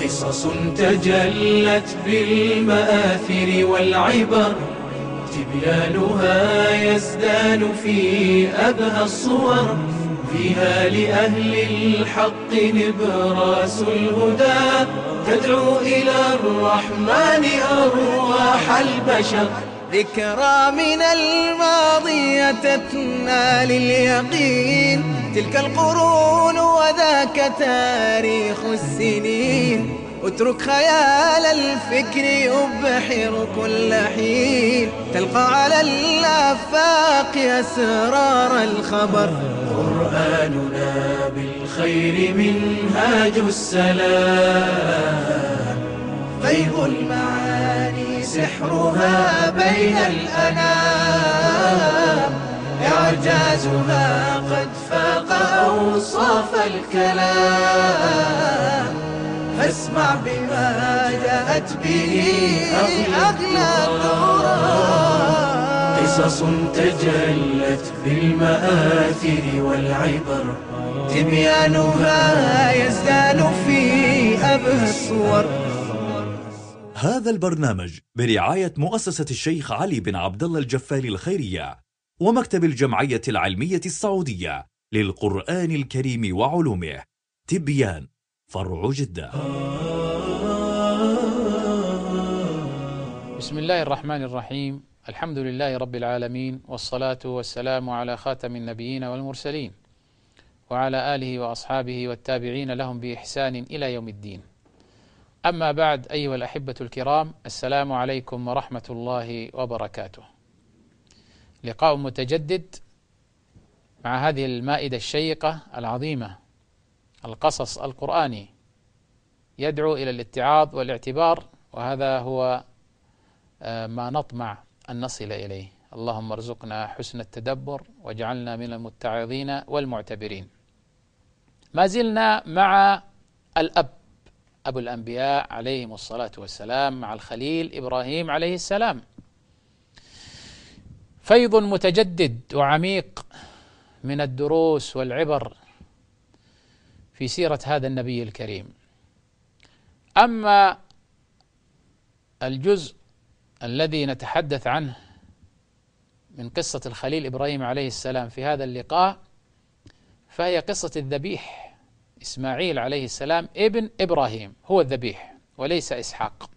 قصص تجلت بالمآثر والعبر، تبيانها يزدان في أبهى الصور، فيها لأهل الحق نبراس الهدى، تدعو إلى الرحمن أرواح البشر. ذكرى من الماضي تتنا لليقين، تلك القرون وذاك تاريخ السنين، اترك خيال الفكر يبحر كل حين، تلقى على الآفاق أسرار الخبر. قرآننا بالخير منهاج السلام، فيض المعاني سحرها بين الأنام، إعجازها قد فاق أوصاف الكلام، فاسمع بما جاءت به أغلى الدرر. قصص تجلت بالمآثر والعبر، تبيانها يزدان في أبهى الصور. هذا البرنامج برعاية مؤسسة الشيخ علي بن عبد الله الجفالي الخيرية ومكتب الجمعية العلمية السعودية للقرآن الكريم وعلومه، تبيان فرع جدة. بسم الله الرحمن الرحيم، الحمد لله رب العالمين، والصلاة والسلام على خاتم النبيين والمرسلين، وعلى آله وأصحابه والتابعين لهم بإحسان إلى يوم الدين. أما بعد، أيها الأحبة الكرام، السلام عليكم ورحمة الله وبركاته. لقاء متجدد مع هذه المائدة الشيقة العظيمة، القصص القرآني، يدعو إلى الاتعاظ والاعتبار، وهذا هو ما نطمع أن نصل إليه. اللهم ارزقنا حسن التدبر واجعلنا من المتعظين والمعتبرين. ما زلنا مع الأب، أبو الأنبياء عليهم الصلاة والسلام، مع الخليل إبراهيم عليه السلام. فيض متجدد وعميق من الدروس والعبر في سيرة هذا النبي الكريم. أما الجزء الذي نتحدث عنه من قصة الخليل إبراهيم عليه السلام في هذا اللقاء، فهي قصة الذبيح. إسماعيل عليه السلام ابن إبراهيم هو الذبيح وليس إسحاق.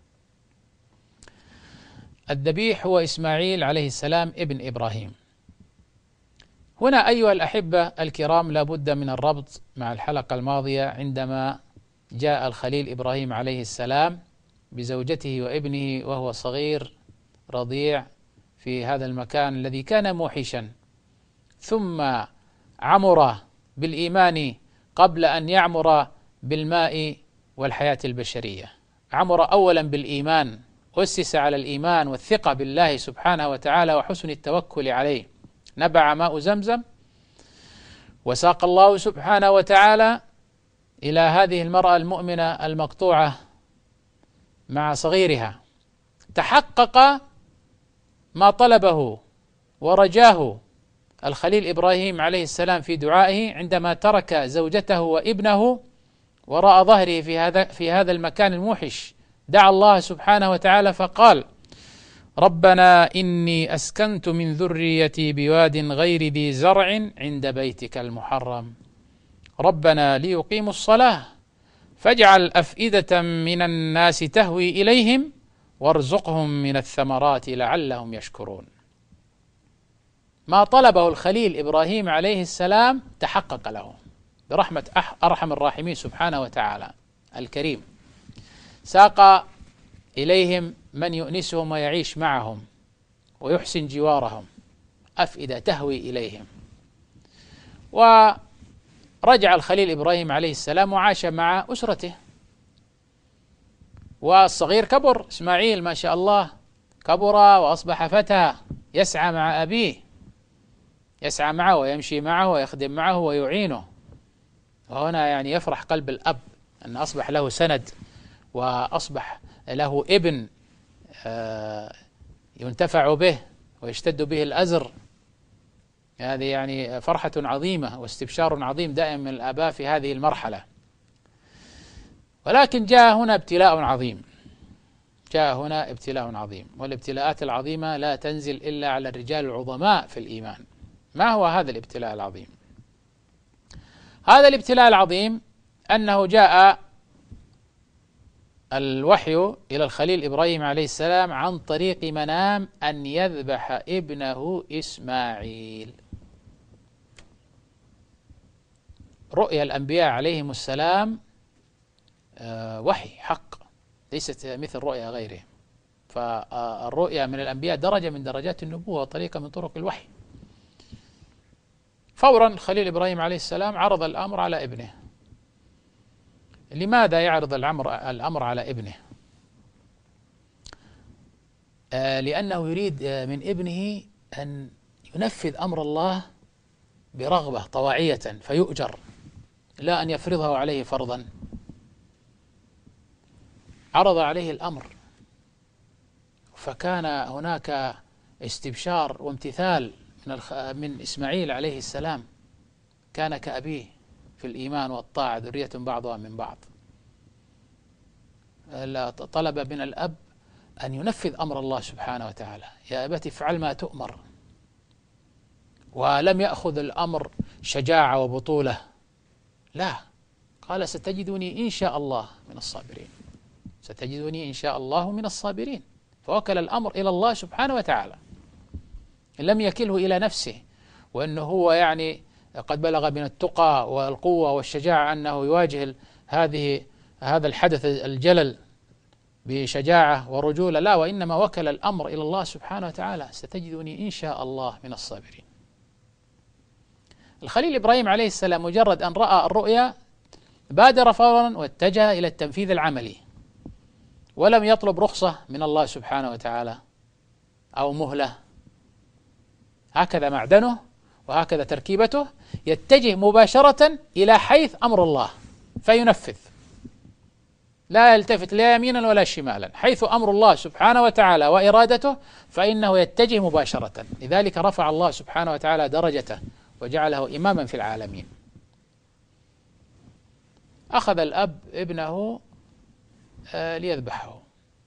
الذبيح هو إسماعيل عليه السلام ابن إبراهيم. هنا أيها الأحبة الكرام لابد من الربط مع الحلقة الماضية، عندما جاء الخليل إبراهيم عليه السلام بزوجته وابنه وهو صغير رضيع في هذا المكان الذي كان موحشا، ثم عمر بالإيمان قبل أن يعمر بالماء والحياة البشرية. عمر أولا بالإيمان، أسس على الإيمان والثقة بالله سبحانه وتعالى وحسن التوكل عليه. نبع ماء زمزم، وساق الله سبحانه وتعالى إلى هذه المرأة المؤمنة المقطوعة مع صغيرها. تحقق ما طلبه ورجاه الخليل إبراهيم عليه السلام في دعائه عندما ترك زوجته وابنه وراء ظهره في هذا المكان الموحش. دعا الله سبحانه وتعالى فقال: ربنا إني أسكنت من ذريتي بواد غير ذي زرع عند بيتك المحرم، ربنا ليقيموا الصلاة فاجعل أفئدة من الناس تهوي إليهم وارزقهم من الثمرات لعلهم يشكرون. ما طلبه الخليل إبراهيم عليه السلام تحقق له برحمة أرحم الراحمين سبحانه وتعالى الكريم. ساق إليهم من يؤنسهم ويعيش معهم ويحسن جوارهم، أفئدة تهوي إليهم. ورجع الخليل إبراهيم عليه السلام وعاش مع أسرته، والصغير كبر، إسماعيل ما شاء الله كبر وأصبح فتى يسعى مع أبيه، يسعى معه ويمشي معه ويخدم معه ويعينه. وهنا يعني يفرح قلب الأب أن أصبح له سند وأصبح له ابن ينتفع به ويشتد به الأزر. هذه يعني فرحة عظيمة واستبشار عظيم دائم من الآباء في هذه المرحلة. ولكن جاء هنا ابتلاء عظيم، جاء هنا ابتلاء عظيم، والابتلاءات العظيمة لا تنزل إلا على الرجال العظماء في الإيمان. ما هو هذا الابتلاء العظيم؟ هذا الابتلاء العظيم أنه جاء الوحي إلى الخليل إبراهيم عليه السلام عن طريق منام أن يذبح ابنه إسماعيل. رؤيا الأنبياء عليهم السلام وحي حق، ليست مثل رؤيا غيرهم. فالرؤيا من الأنبياء درجة من درجات النبوة وطريقة من طرق الوحي. فورا الخليل إبراهيم عليه السلام عرض الأمر على ابنه. لماذا يعرض الأمر على ابنه؟ لأنه يريد من ابنه أن ينفذ أمر الله برغبة طواعية فيؤجر، لا أن يفرضه عليه فرضا. عرض عليه الأمر، فكان هناك استبشار وامتثال من إسماعيل عليه السلام، كان كأبيه في الإيمان والطاعة، ذرية بعضها من بعض. طلب من الأب أن ينفذ أمر الله سبحانه وتعالى، يا أبت افعل ما تؤمر. ولم يأخذ الأمر شجاعة وبطولة، لا، قال ستجدني إن شاء الله من الصابرين، ستجدني إن شاء الله من الصابرين. فوكل الأمر إلى الله سبحانه وتعالى، لم يكله إلى نفسه، وأنه هو يعني قد بلغ من التقى والقوة والشجاعة أنه يواجه هذا الحدث الجلل بشجاعة ورجولة، لا، وإنما وكل الأمر إلى الله سبحانه وتعالى، ستجدني إن شاء الله من الصابرين. الخليل إبراهيم عليه السلام مجرد أن رأى الرؤيا بادر فورا واتجه إلى التنفيذ العملي، ولم يطلب رخصة من الله سبحانه وتعالى أو مهلة. هكذا معدنه وهكذا تركيبته، يتجه مباشرة إلى حيث أمر الله فينفذ، لا يلتفت لا يمينا ولا شمالا، حيث أمر الله سبحانه وتعالى وإرادته فإنه يتجه مباشرة. لذلك رفع الله سبحانه وتعالى درجته وجعله إماما في العالمين. أخذ الأب ابنه ليذبحه،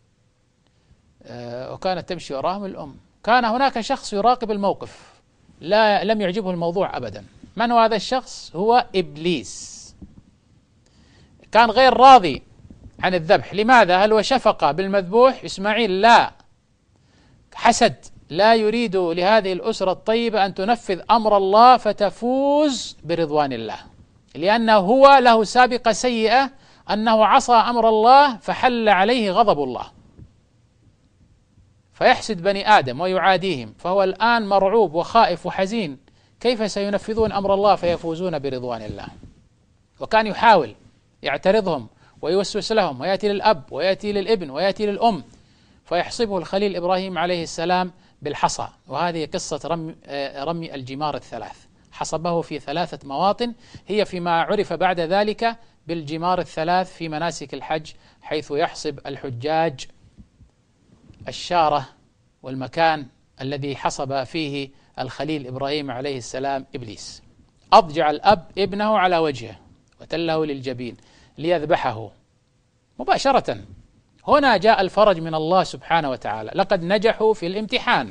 وكانت تمشي وراهم الأم. كان هناك شخص يراقب الموقف، لم يعجبه الموضوع أبدا. من هو هذا الشخص؟ هو إبليس. كان غير راضي عن الذبح. لماذا؟ هل هو شفقة بالمذبوح إسماعيل؟ لا، حسد، لا يريد لهذه الأسرة الطيبة أن تنفذ أمر الله فتفوز برضوان الله، لأنه هو له سابقة سيئة أنه عصى أمر الله فحل عليه غضب الله، فيحسد بني آدم ويعاديهم. فهو الآن مرعوب وخائف وحزين، كيف سينفذون أمر الله فيفوزون برضوان الله؟ وكان يحاول يعترضهم ويوسوس لهم، ويأتي للأب ويأتي للابن ويأتي للأم، فيحصبه الخليل إبراهيم عليه السلام بالحصى. وهذه قصة رمي الجمار الثلاث، حصبه في 3 مواطن، هي فيما عرف بعد ذلك بالجمار الثلاث في مناسك الحج، حيث يحصب الحجاج الشارة والمكان الذي حصب فيه الخليل إبراهيم عليه السلام إبليس. أضجع الأب ابنه على وجهه وتله للجبين ليذبحه مباشرة. هنا جاء الفرج من الله سبحانه وتعالى، لقد نجحوا في الامتحان،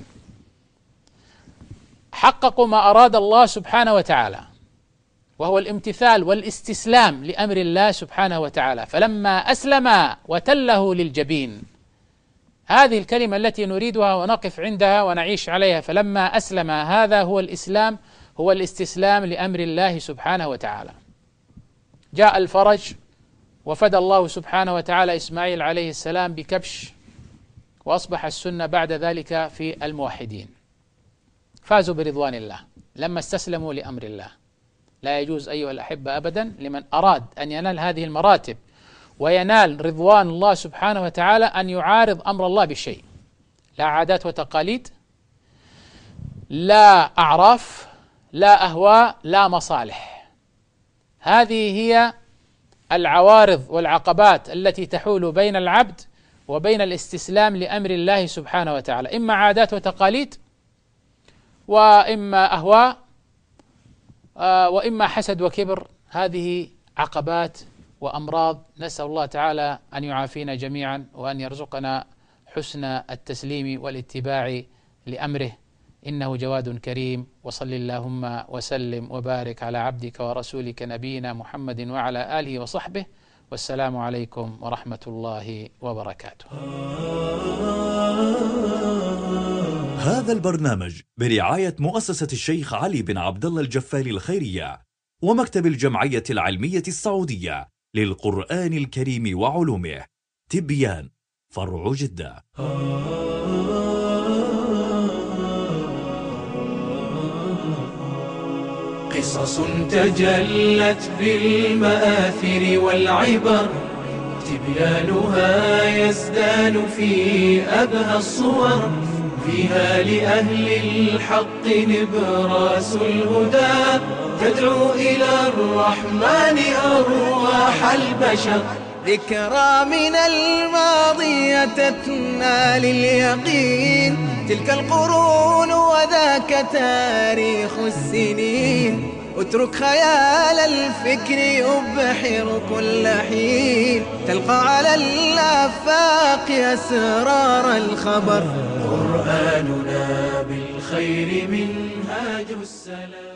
حققوا ما أراد الله سبحانه وتعالى، وهو الامتثال والاستسلام لأمر الله سبحانه وتعالى. فلما أسلم وتله للجبين، هذه الكلمة التي نريدها ونقف عندها ونعيش عليها. فلما أسلم، هذا هو الإسلام، هو الاستسلام لأمر الله سبحانه وتعالى. جاء الفرج، وفدى الله سبحانه وتعالى إسماعيل عليه السلام بكبش، وأصبح السنة بعد ذلك في الموحدين، فازوا برضوان الله لما استسلموا لأمر الله. لا يجوز أيها الأحبة أبدا لمن أراد أن ينال هذه المراتب وينال رضوان الله سبحانه وتعالى أن يعارض أمر الله بشيء، لا عادات وتقاليد، لا أعراف، لا أهواء، لا مصالح. هذه هي العوارض والعقبات التي تحول بين العبد وبين الاستسلام لأمر الله سبحانه وتعالى، إما عادات وتقاليد، وإما أهواء، وإما حسد وكبر. هذه عقبات وأمراض. نسأل الله تعالى أن يعافينا جميعا وأن يرزقنا حسن التسليم والاتباع لأمره، إنه جواد كريم. وصل اللهم وسلم وبارك على عبدك ورسولك نبينا محمد وعلى آله وصحبه، والسلام عليكم ورحمة الله وبركاته. هذا البرنامج برعاية مؤسسة الشيخ علي بن عبد الله الجفالي الخيرية ومكتب الجمعية العلمية السعودية للقرآن الكريم وعلومه، تبيان، فرع جدة. قصص تجلت بالمآثر والعبر، تبيانها يزدان في أبهى الصور، فيها لأهل الحق نبراس الهدى، تدعو إلى الرحمن أرواح البشر. ذكرى من الماضي تتنا لليقين، تلك القرون وذاك تاريخ السنين، اترك خيال الفكر يبحر كل حين، تلقى على الآفاق أسرار الخبر. قرآننا بالخير منهاج السلام.